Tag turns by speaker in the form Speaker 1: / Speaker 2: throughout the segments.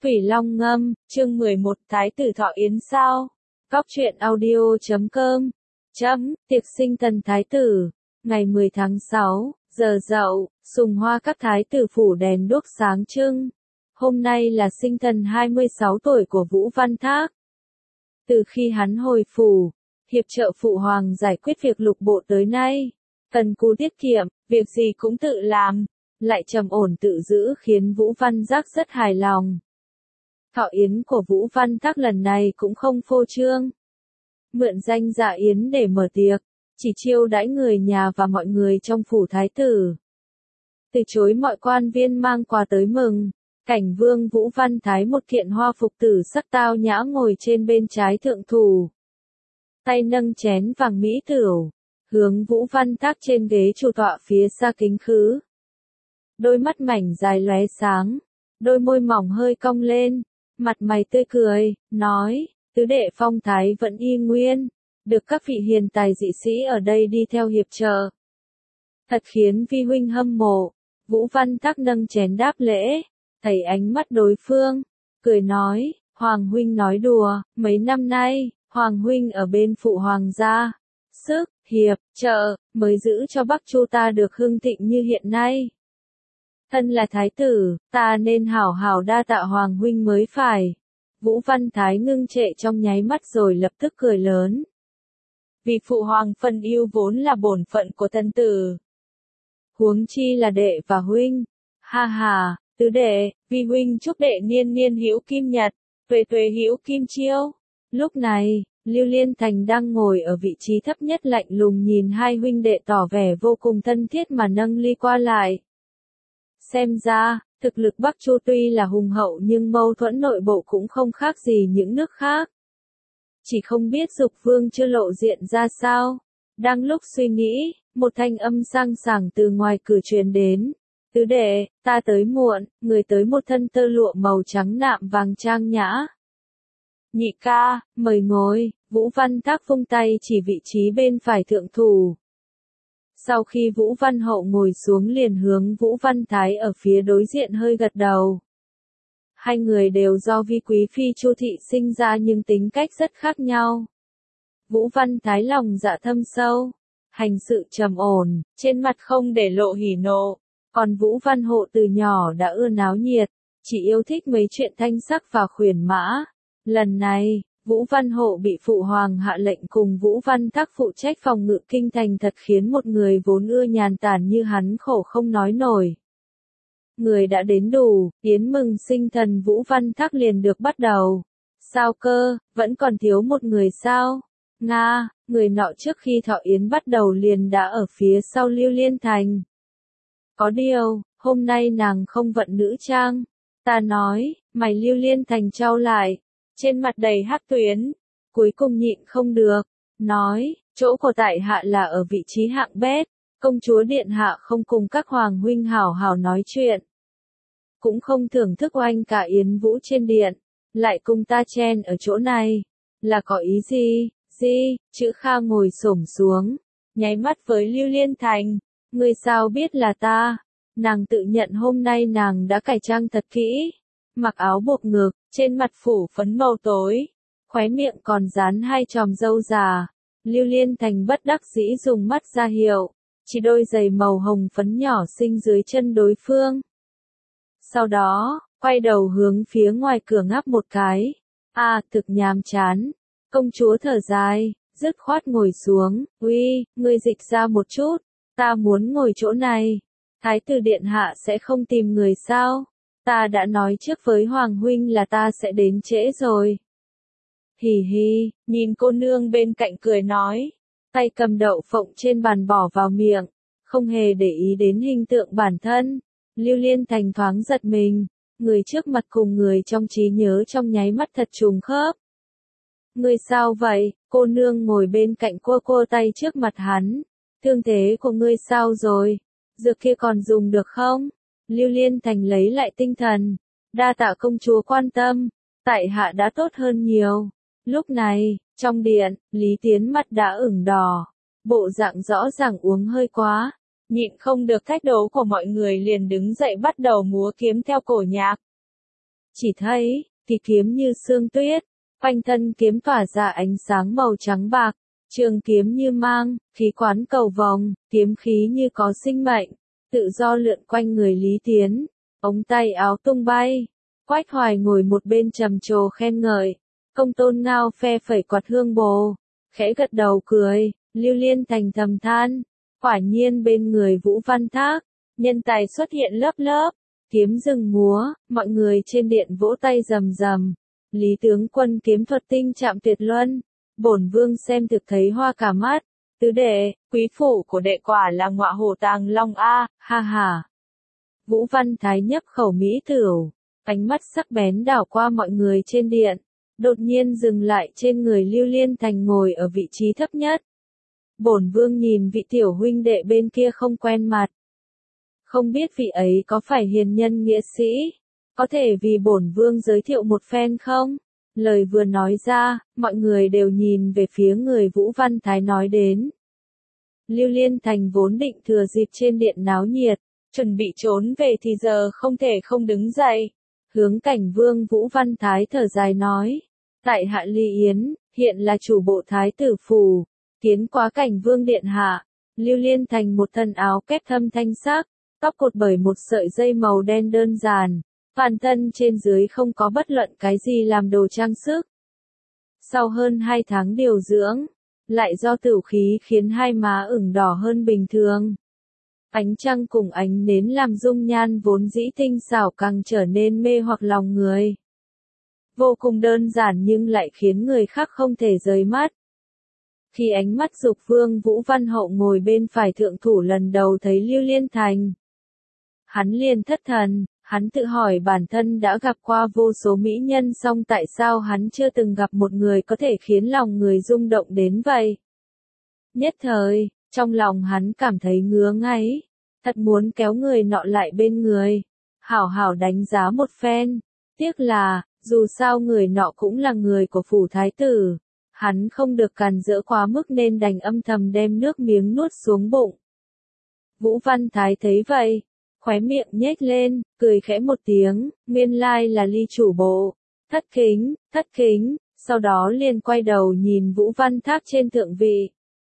Speaker 1: Thủy Long Ngâm, chương 11, Thái tử Thọ Yến sao? Góc truyện audio.com. Tiệc sinh tần thái tử. Ngày 10 tháng 6, giờ Dậu, Sùng Hoa các thái tử phủ đèn đuốc sáng trưng. Hôm nay là sinh thần 26 tuổi của Vũ Văn Thác. Từ khi hắn hồi phủ, hiệp trợ phụ hoàng giải quyết việc lục bộ tới nay, cần cù tiết kiệm, việc gì cũng tự làm, lại trầm ổn tự giữ khiến Vũ Văn Giác rất hài lòng. Thọ yến của Vũ Văn Thác lần này cũng không phô trương. Mượn danh dạ yến để mở tiệc, chỉ chiêu đãi người nhà và mọi người trong phủ thái tử. Từ chối mọi quan viên mang quà tới mừng, cảnh vương Vũ Văn Thái một kiện hoa phục tử sắc tao nhã ngồi trên bên trái thượng thủ. Tay nâng chén vàng mỹ tửu, hướng Vũ Văn Thác trên ghế chủ tọa phía xa kính khứ. Đôi mắt mảnh dài lóe sáng, đôi môi mỏng hơi cong lên, mặt mày tươi cười, nói, tứ đệ phong thái vẫn y nguyên, được các vị hiền tài dị sĩ ở đây đi theo hiệp trợ. Thật khiến vi huynh hâm mộ. Vũ Văn Thác nâng chén đáp lễ, thấy ánh mắt đối phương, cười nói, Hoàng huynh nói đùa, mấy năm nay, Hoàng huynh ở bên phụ hoàng gia, sức, hiệp, trợ, mới giữ cho Bắc Chu ta được hưng thịnh như hiện nay. Thân là thái tử, ta nên hảo hảo đa tạ Hoàng huynh mới phải. Vũ Văn Thái ngưng trệ trong nháy mắt rồi lập tức cười lớn. Vì phụ hoàng phần yêu vốn là bổn phận của thân tử. Huống chi là đệ và huynh. Ha ha, tứ đệ, vi huynh chúc đệ niên niên hữu kim nhật, tuệ tuệ hữu kim chiêu. Lúc này, Lưu Liên Thành đang ngồi ở vị trí thấp nhất lạnh lùng nhìn hai huynh đệ tỏ vẻ vô cùng thân thiết mà nâng ly qua lại. Xem ra, thực lực Bắc Chu tuy là hùng hậu nhưng mâu thuẫn nội bộ cũng không khác gì những nước khác. Chỉ không biết Dục Vương chưa lộ diện ra sao. Đang lúc suy nghĩ, một thanh âm sang sảng từ ngoài cửa truyền đến. Tứ đệ, ta tới muộn, người tới một thân tơ lụa màu trắng nạm vàng trang nhã. Nhị ca, mời ngồi. Vũ Văn Thác vung tay chỉ vị trí bên phải thượng thủ. Sau khi Vũ Văn Hậu ngồi xuống liền hướng Vũ Văn Thái ở phía đối diện hơi gật đầu. Hai người đều do vi quý phi Chu Thị sinh ra nhưng tính cách rất khác nhau. Vũ Văn Thái lòng dạ thâm sâu, hành sự trầm ổn, trên mặt không để lộ hỉ nộ. Còn Vũ Văn Hộ từ nhỏ đã ưa náo nhiệt, chỉ yêu thích mấy chuyện thanh sắc và khuyển mã. Lần này, Vũ Văn Hộ bị phụ hoàng hạ lệnh cùng Vũ Văn Thác phụ trách phòng ngự kinh thành thật khiến một người vốn ưa nhàn tản như hắn khổ không nói nổi. Người đã đến đủ, yến mừng sinh thần Vũ Văn Thác liền được bắt đầu. Sao cơ, vẫn còn thiếu một người sao? Nga, người nọ trước khi thọ yến bắt đầu liền đã ở phía sau Lưu Liên Thành. Có điều, hôm nay nàng không vận nữ trang. Ta nói, mày Lưu Liên Thành trao lại, trên mặt đầy hắc tuyến, cuối cùng nhịn không được, nói, chỗ của tại hạ là ở vị trí hạng bét, công chúa điện hạ không cùng các hoàng huynh hảo hảo nói chuyện. Cũng không thưởng thức oanh cả yến vũ trên điện, lại cùng ta chen ở chỗ này, là có ý gì, chữ Kha ngồi xổm xuống, nháy mắt với Lưu Liên Thành, ngươi sao biết là ta, nàng tự nhận hôm nay nàng đã cải trang thật kỹ, mặc áo buộc ngực, trên mặt phủ phấn màu tối, khóe miệng còn dán hai chòm râu già, Lưu Liên Thành bất đắc dĩ dùng mắt ra hiệu, chỉ đôi giày màu hồng phấn nhỏ xinh dưới chân đối phương. Sau đó, quay đầu hướng phía ngoài cửa ngáp một cái. Thực nhàm chán. Công chúa thở dài, dứt khoát ngồi xuống. Uy, ngươi dịch ra một chút. Ta muốn ngồi chỗ này. Thái tử điện hạ sẽ không tìm người sao? Ta đã nói trước với Hoàng huynh là ta sẽ đến trễ rồi. Hì hì, nhìn cô nương bên cạnh cười nói. Tay cầm đậu phộng trên bàn bỏ vào miệng. Không hề để ý đến hình tượng bản thân. Lưu Liên Thành thoáng giật mình, người trước mặt cùng người trong trí nhớ trong nháy mắt thật trùng khớp. Ngươi sao vậy? Cô nương ngồi bên cạnh cô tay trước mặt hắn. Thương thế của ngươi sao rồi? Dược kia còn dùng được không? Lưu Liên Thành lấy lại tinh thần. Đa tạ công chúa quan tâm, tại hạ đã tốt hơn nhiều. Lúc này, trong điện, Lý Tiến mặt đã ửng đỏ, bộ dạng rõ ràng uống hơi quá. Nhịn không được thách đố của mọi người liền đứng dậy bắt đầu múa kiếm theo cổ nhạc. chỉ thấy, thì kiếm như sương tuyết, quanh thân kiếm tỏa ra ánh sáng màu trắng bạc, trường kiếm như mang, khí quán cầu vồng, kiếm khí như có sinh mệnh, tự do lượn quanh người Lý Tiến, ống tay áo tung bay. Quách Hoài ngồi một bên trầm trồ khen ngợi, Công Tôn Ngao phe phẩy quạt hương bồ, khẽ gật đầu cười, Lưu Liên Thành thầm than, quả nhiên bên người Vũ Văn Thác, nhân tài xuất hiện lớp lớp, kiếm rừng múa, mọi người trên điện vỗ tay rầm rầm, Lý tướng quân kiếm thuật tinh chạm tuyệt luân, bổn vương xem thực thấy hoa cả mắt, tứ đệ, quý phủ của đệ quả là ngọa hổ tàng long a, ha ha. Vũ Văn Thái nhấp khẩu mỹ tửu, ánh mắt sắc bén đảo qua mọi người trên điện, đột nhiên dừng lại trên người Lưu Liên Thành ngồi ở vị trí thấp nhất. Bổn vương nhìn vị tiểu huynh đệ bên kia không quen mặt. Không biết vị ấy có phải hiền nhân nghĩa sĩ, có thể vì bổn vương giới thiệu một phen không? Lời vừa nói ra, mọi người đều nhìn về phía người Vũ Văn Thái nói đến. Lưu Liên Thành vốn định thừa dịp trên điện náo nhiệt, chuẩn bị trốn về thì giờ không thể không đứng dậy. Hướng Cảnh Vương Vũ Văn Thái thở dài nói, tại hạ Ly Yến, hiện là chủ bộ thái tử phủ, kiến quá Cảnh Vương điện hạ. Lưu Liên Thành một thân áo kép thâm thanh sắc, tóc cột bởi một sợi dây màu đen đơn giản, toàn thân trên dưới không có bất luận cái gì làm đồ trang sức. Sau hơn 2 tháng điều dưỡng, lại do tửu khí khiến hai má ửng đỏ hơn bình thường. Ánh trăng cùng ánh nến làm dung nhan vốn dĩ tinh xảo càng trở nên mê hoặc lòng người. Vô cùng đơn giản nhưng lại khiến người khác không thể rời mắt. Khi ánh mắt Dục Vương Vũ Văn Hậu ngồi bên phải thượng thủ lần đầu thấy Lưu Liên Thành, hắn liền thất thần, hắn tự hỏi bản thân đã gặp qua vô số mỹ nhân song tại sao hắn chưa từng gặp một người có thể khiến lòng người rung động đến vậy. Nhất thời, trong lòng hắn cảm thấy ngứa ngáy, thật muốn kéo người nọ lại bên người, hảo hảo đánh giá một phen. Tiếc là, dù sao người nọ cũng là người của phủ thái tử, hắn không được càn rỡ quá mức nên đành âm thầm đem nước miếng nuốt xuống bụng. Vũ Văn Thái thấy vậy, khóe miệng nhếch lên, cười khẽ một tiếng, nguyên lai là Ly chủ bộ, thất kính, sau đó liền quay đầu nhìn Vũ Văn Thác trên thượng vị.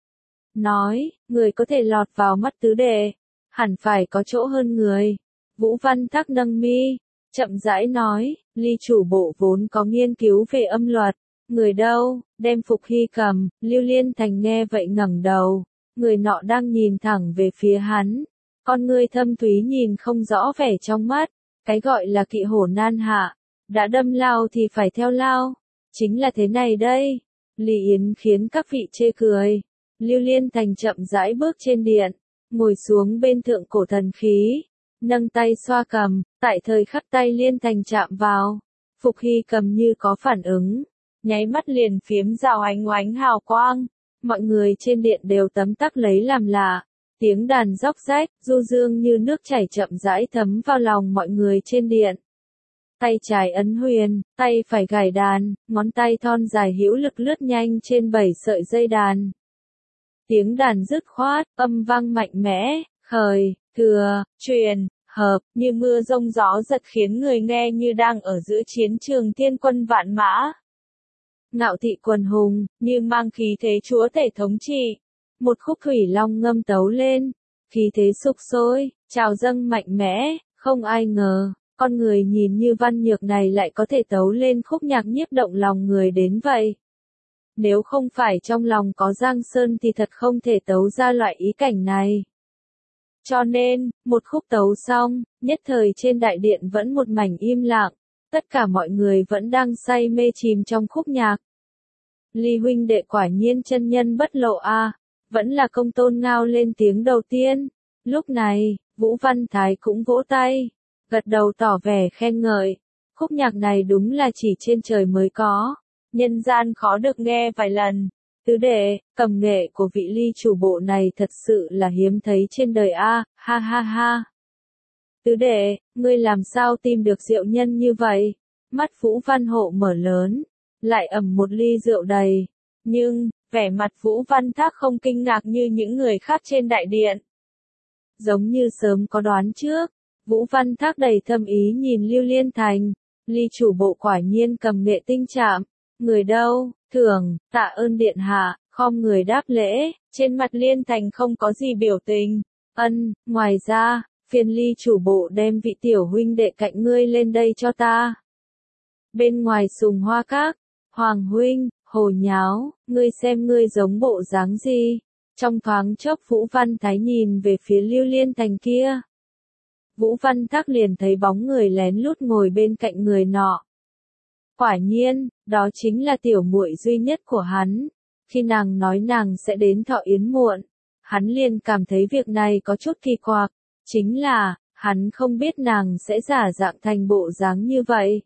Speaker 1: Nói, người có thể lọt vào mắt tứ đệ, hẳn phải có chỗ hơn người. Vũ Văn Thác nâng mi, chậm rãi nói, Ly chủ bộ vốn có nghiên cứu về âm luật, người đâu, đem Phục Hy cầm. Lưu Liên Thành nghe vậy ngẩng đầu, người nọ đang nhìn thẳng về phía hắn, con ngươi thâm thúy nhìn không rõ vẻ trong mắt, cái gọi là kỵ hổ nan hạ, đã đâm lao thì phải theo lao, chính là thế này đây. Lý Yến khiến các vị chê cười. Lưu Liên Thành chậm rãi bước trên điện, ngồi xuống bên thượng cổ thần khí, nâng tay xoa cầm, tại thời khắc tay Liên Thành chạm vào, Phục Hy cầm như có phản ứng, nháy mắt liền phiếm rào ánh oánh hào quang, mọi người trên điện đều tấm tắc lấy làm lạ, tiếng đàn róc rách, du dương như nước chảy chậm rãi thấm vào lòng mọi người trên điện. Tay trái ấn huyền, tay phải gảy đàn, ngón tay thon dài hữu lực lướt nhanh trên 7 sợi dây đàn. Tiếng đàn dứt khoát, âm vang mạnh mẽ, khởi, thừa, truyền, hợp, như mưa rông gió giật khiến người nghe như đang ở giữa chiến trường thiên quân vạn mã. Ngạo thị quần hùng, như mang khí thế chúa tể thống trị. Một khúc thủy long ngâm tấu lên, khí thế sục sôi, trào dâng mạnh mẽ, không ai ngờ, con người nhìn như văn nhược này lại có thể tấu lên khúc nhạc nhiếp động lòng người đến vậy. Nếu không phải trong lòng có Giang Sơn thì thật không thể tấu ra loại ý cảnh này. Cho nên, một khúc tấu xong, nhất thời trên đại điện vẫn một mảnh im lặng, tất cả mọi người vẫn đang say mê chìm trong khúc nhạc. Ly huynh đệ quả nhiên chân nhân bất lộ a, vẫn là Công Tôn Ngao lên tiếng đầu tiên. Lúc này, Vũ Văn Thái cũng vỗ tay, gật đầu tỏ vẻ khen ngợi. Khúc nhạc này đúng là chỉ trên trời mới có, nhân gian khó được nghe vài lần. Tứ đệ, cầm nghệ của vị Ly chủ bộ này thật sự là hiếm thấy trên đời a, ha ha ha. Tứ đệ, ngươi làm sao tìm được rượu nhân như vậy? Mắt Vũ Văn Hộ mở lớn, lại ẩm một ly rượu đầy. Nhưng, vẻ mặt Vũ Văn Thác không kinh ngạc như những người khác trên đại điện. Giống như sớm có đoán trước, Vũ Văn Thác đầy thâm ý nhìn Lưu Liên Thành. Ly chủ bộ quả nhiên cầm nghệ tinh chạm. Người đâu? Thưởng, tạ ơn điện hạ, khom người đáp lễ, trên mặt Liên Thành không có gì biểu tình. Ngoài ra, phiền Ly chủ bộ đem vị tiểu huynh đệ cạnh ngươi lên đây cho ta. Bên ngoài Sùng Hoa Các, Hoàng huynh, hồ nháo, ngươi xem ngươi giống bộ dáng gì. Trong thoáng chốc Vũ Văn Thái nhìn về phía Lưu Liên Thành kia. Vũ Văn Thác liền thấy bóng người lén lút ngồi bên cạnh người nọ. Quả nhiên, đó chính là tiểu muội duy nhất của hắn. Khi nàng nói nàng sẽ đến Thọ Yến muộn, hắn liền cảm thấy việc này có chút kỳ quặc. Chính là, hắn không biết nàng sẽ giả dạng thành bộ dáng như vậy.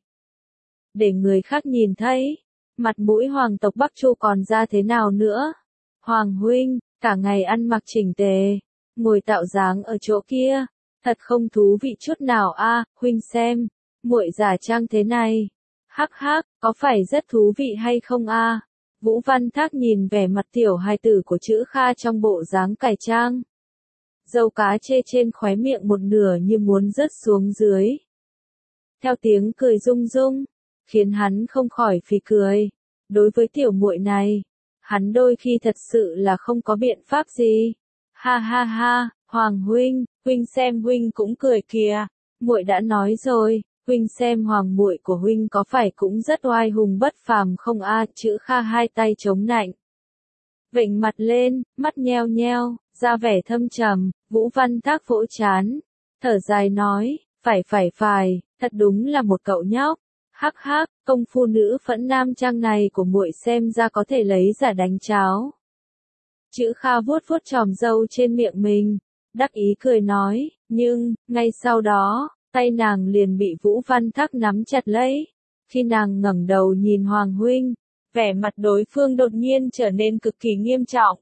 Speaker 1: Để người khác nhìn thấy, mặt mũi hoàng tộc Bắc Chu còn ra thế nào nữa. Hoàng huynh, cả ngày ăn mặc chỉnh tề, ngồi tạo dáng ở chỗ kia, thật không thú vị chút nào a. Huynh xem, muội giả trang thế này. Hắc hắc, có phải rất thú vị hay không a? Vũ Văn Thác nhìn vẻ mặt tiểu hài tử của Chữ Kha trong bộ dáng cải trang. Dâu cá chê trên khóe miệng một nửa như muốn rớt xuống dưới. Theo tiếng cười rung rung, khiến hắn không khỏi phì cười. Đối với tiểu muội này, hắn đôi khi thật sự là không có biện pháp gì. Ha ha ha, Hoàng huynh, huynh xem huynh cũng cười kìa. Muội đã nói rồi, huynh xem hoàng muội của huynh có phải cũng rất oai hùng bất phàm không a? Chữ Kha hai tay chống nạnh, vểnh mặt lên, mắt nheo nheo, ra vẻ thâm trầm. Vũ Văn Thác vỗ trán, thở dài nói, phải, thật đúng là một cậu nhóc. Hắc hắc, công phu nữ phẫn nam trang này của muội xem ra có thể lấy giả đánh cháo. Chữ Kha vuốt vuốt chòm râu trên miệng mình, đắc ý cười nói, nhưng, ngay sau đó, tay nàng liền bị Vũ Văn Thác nắm chặt lấy. Khi nàng ngẩng đầu nhìn Hoàng huynh, vẻ mặt đối phương đột nhiên trở nên cực kỳ nghiêm trọng.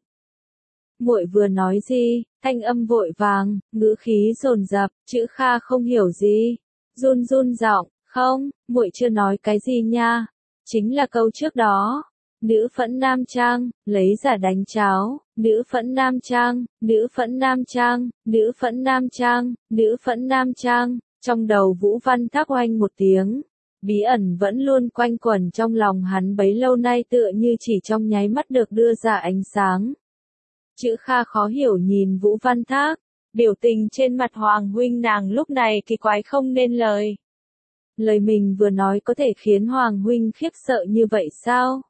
Speaker 1: Muội vừa nói gì? Thanh âm vội vàng, ngữ khí dồn dập. Chữ Kha không hiểu gì, run giọng, không, muội chưa nói cái gì nha. Chính là câu trước đó. Nữ phẫn nam trang, lấy giả đánh cháo, nữ phẫn nam trang, nữ phẫn nam trang, nữ phẫn nam trang, nữ phẫn nam trang. Trong đầu Vũ Văn Thác oanh một tiếng, bí ẩn vẫn luôn quanh quẩn trong lòng hắn bấy lâu nay tựa như chỉ trong nháy mắt được đưa ra ánh sáng. Chữ Kha khó hiểu nhìn Vũ Văn Thác, biểu tình trên mặt Hoàng huynh nàng lúc này kỳ quái không nên lời. Lời mình vừa nói có thể khiến Hoàng huynh khiếp sợ như vậy sao?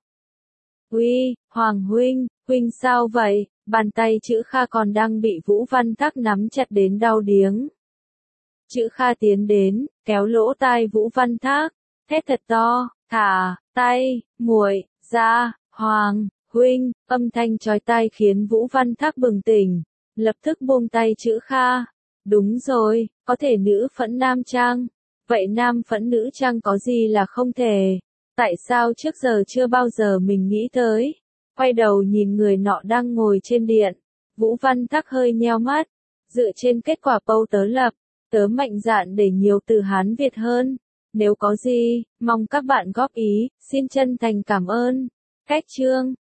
Speaker 1: Uy, Hoàng huynh, huynh sao vậy? Bàn tay Chữ Kha còn đang bị Vũ Văn Thác nắm chặt đến đau điếng. Chữ Kha tiến đến, kéo lỗ tai Vũ Văn Thác, thét thật to, thả tay, muội ra. Hoàng huynh, âm thanh chói tai khiến Vũ Văn Thác bừng tỉnh, lập tức buông tay Chữ Kha. Đúng rồi, có thể nữ phẫn nam trang, vậy nam phẫn nữ trang có gì là không thể? Tại sao trước giờ chưa bao giờ mình nghĩ tới? Quay đầu nhìn người nọ đang ngồi trên điện, Vũ Văn Thác hơi nheo mắt, dựa trên kết quả Pâu tớ lập, tớ mạnh dạn để nhiều từ Hán Việt hơn. Nếu có gì, mong các bạn góp ý, xin chân thành cảm ơn. Cách chương